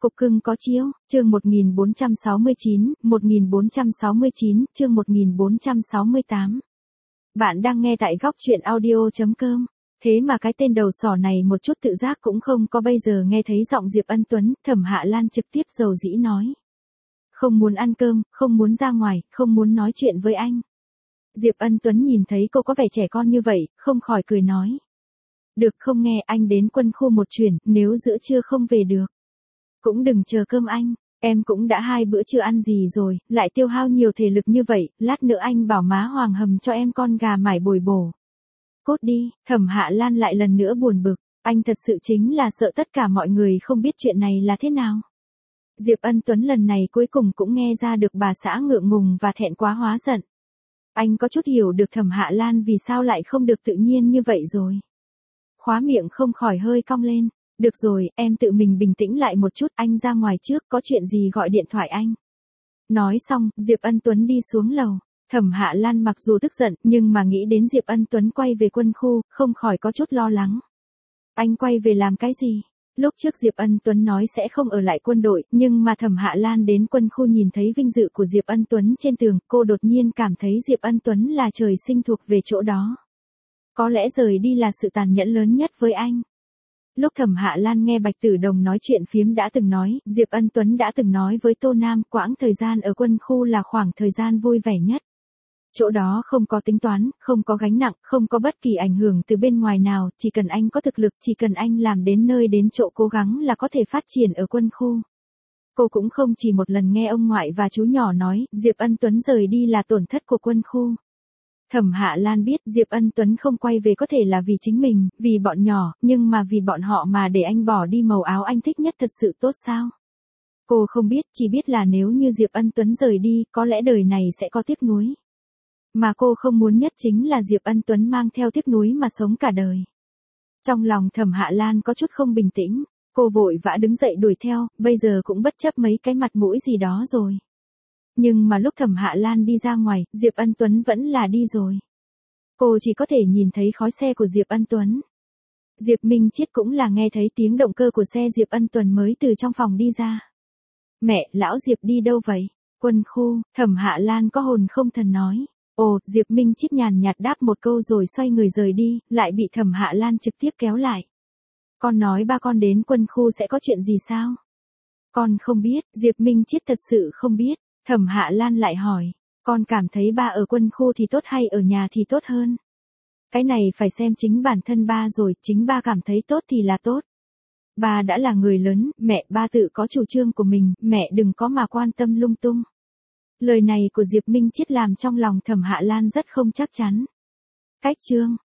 Cục cưng có chiếu, chương 1469, chương 1468. Bạn đang nghe tại góc truyện audio.com. Thế mà cái tên đầu sỏ này một chút tự giác cũng không có, bây giờ nghe thấy giọng Diệp Ân Tuấn, Thẩm Hạ Lan trực tiếp dầu dĩ nói. Không muốn ăn cơm, không muốn ra ngoài, không muốn nói chuyện với anh. Diệp Ân Tuấn nhìn thấy cô có vẻ trẻ con như vậy, không khỏi cười nói. Được không nghe, anh đến quân khu một chuyến, nếu giữa trưa không về được. Cũng đừng chờ cơm anh, em cũng đã 2 bữa chưa ăn gì rồi, lại tiêu hao nhiều thể lực như vậy, lát nữa anh bảo má Hoàng hầm cho em con gà mải bồi bổ. Cốt đi, Thẩm Hạ Lan lại lần nữa buồn bực, anh thật sự chính là sợ tất cả mọi người không biết chuyện này là thế nào. Diệp Ân Tuấn lần này cuối cùng cũng nghe ra được bà xã ngượng ngùng và thẹn quá hóa giận. Anh có chút hiểu được Thẩm Hạ Lan vì sao lại không được tự nhiên như vậy rồi. Khóa miệng không khỏi hơi cong lên. Được rồi, em tự mình bình tĩnh lại một chút, anh ra ngoài trước, có chuyện gì gọi điện thoại anh. Nói xong, Diệp Ân Tuấn đi xuống lầu. Thẩm Hạ Lan mặc dù tức giận, nhưng mà nghĩ đến Diệp Ân Tuấn quay về quân khu, không khỏi có chút lo lắng. Anh quay về làm cái gì? Lúc trước Diệp Ân Tuấn nói sẽ không ở lại quân đội, nhưng mà Thẩm Hạ Lan đến quân khu nhìn thấy vinh dự của Diệp Ân Tuấn trên tường, cô đột nhiên cảm thấy Diệp Ân Tuấn là trời sinh thuộc về chỗ đó. Có lẽ rời đi là sự tàn nhẫn lớn nhất với anh. Lúc Thẩm Hạ Lan nghe Bạch Tử Đồng nói chuyện phiếm đã từng nói, Diệp Ân Tuấn đã từng nói với Tô Nam, quãng thời gian ở quân khu là khoảng thời gian vui vẻ nhất. Chỗ đó không có tính toán, không có gánh nặng, không có bất kỳ ảnh hưởng từ bên ngoài nào, chỉ cần anh có thực lực, chỉ cần anh làm đến nơi đến chỗ cố gắng là có thể phát triển ở quân khu. Cô cũng không chỉ một lần nghe ông ngoại và chú nhỏ nói, Diệp Ân Tuấn rời đi là tổn thất của quân khu. Thẩm Hạ Lan biết Diệp Ân Tuấn không quay về có thể là vì chính mình, vì bọn nhỏ, nhưng mà vì bọn họ mà để anh bỏ đi màu áo anh thích nhất thật sự tốt sao? Cô không biết, chỉ biết là nếu như Diệp Ân Tuấn rời đi, có lẽ đời này sẽ có tiếc nuối. Mà cô không muốn nhất chính là Diệp Ân Tuấn mang theo tiếc nuối mà sống cả đời. Trong lòng Thẩm Hạ Lan có chút không bình tĩnh, cô vội vã đứng dậy đuổi theo, bây giờ cũng bất chấp mấy cái mặt mũi gì đó rồi. Nhưng mà lúc Thẩm Hạ Lan đi ra ngoài, Diệp Ân Tuấn vẫn là đi rồi. Cô chỉ có thể nhìn thấy khói xe của Diệp Ân Tuấn. Diệp Minh Chiết cũng là nghe thấy tiếng động cơ của xe Diệp Ân Tuấn mới từ trong phòng đi ra. Mẹ, lão Diệp đi đâu vậy? Quân khu, Thẩm Hạ Lan có hồn không thần nói. Ồ, Diệp Minh Chiết nhàn nhạt đáp một câu rồi xoay người rời đi, lại bị Thẩm Hạ Lan trực tiếp kéo lại. Con nói ba con đến quân khu sẽ có chuyện gì sao? Con không biết, Diệp Minh Chiết thật sự không biết. Thẩm Hạ Lan lại hỏi, con cảm thấy ba ở quân khu thì tốt hay ở nhà thì tốt hơn? Cái này phải xem chính bản thân ba rồi, chính ba cảm thấy tốt thì là tốt. Ba đã là người lớn, mẹ, ba tự có chủ trương của mình, mẹ đừng có mà quan tâm lung tung. Lời này của Diệp Minh Chiết làm trong lòng Thẩm Hạ Lan rất không chắc chắn. Cách chương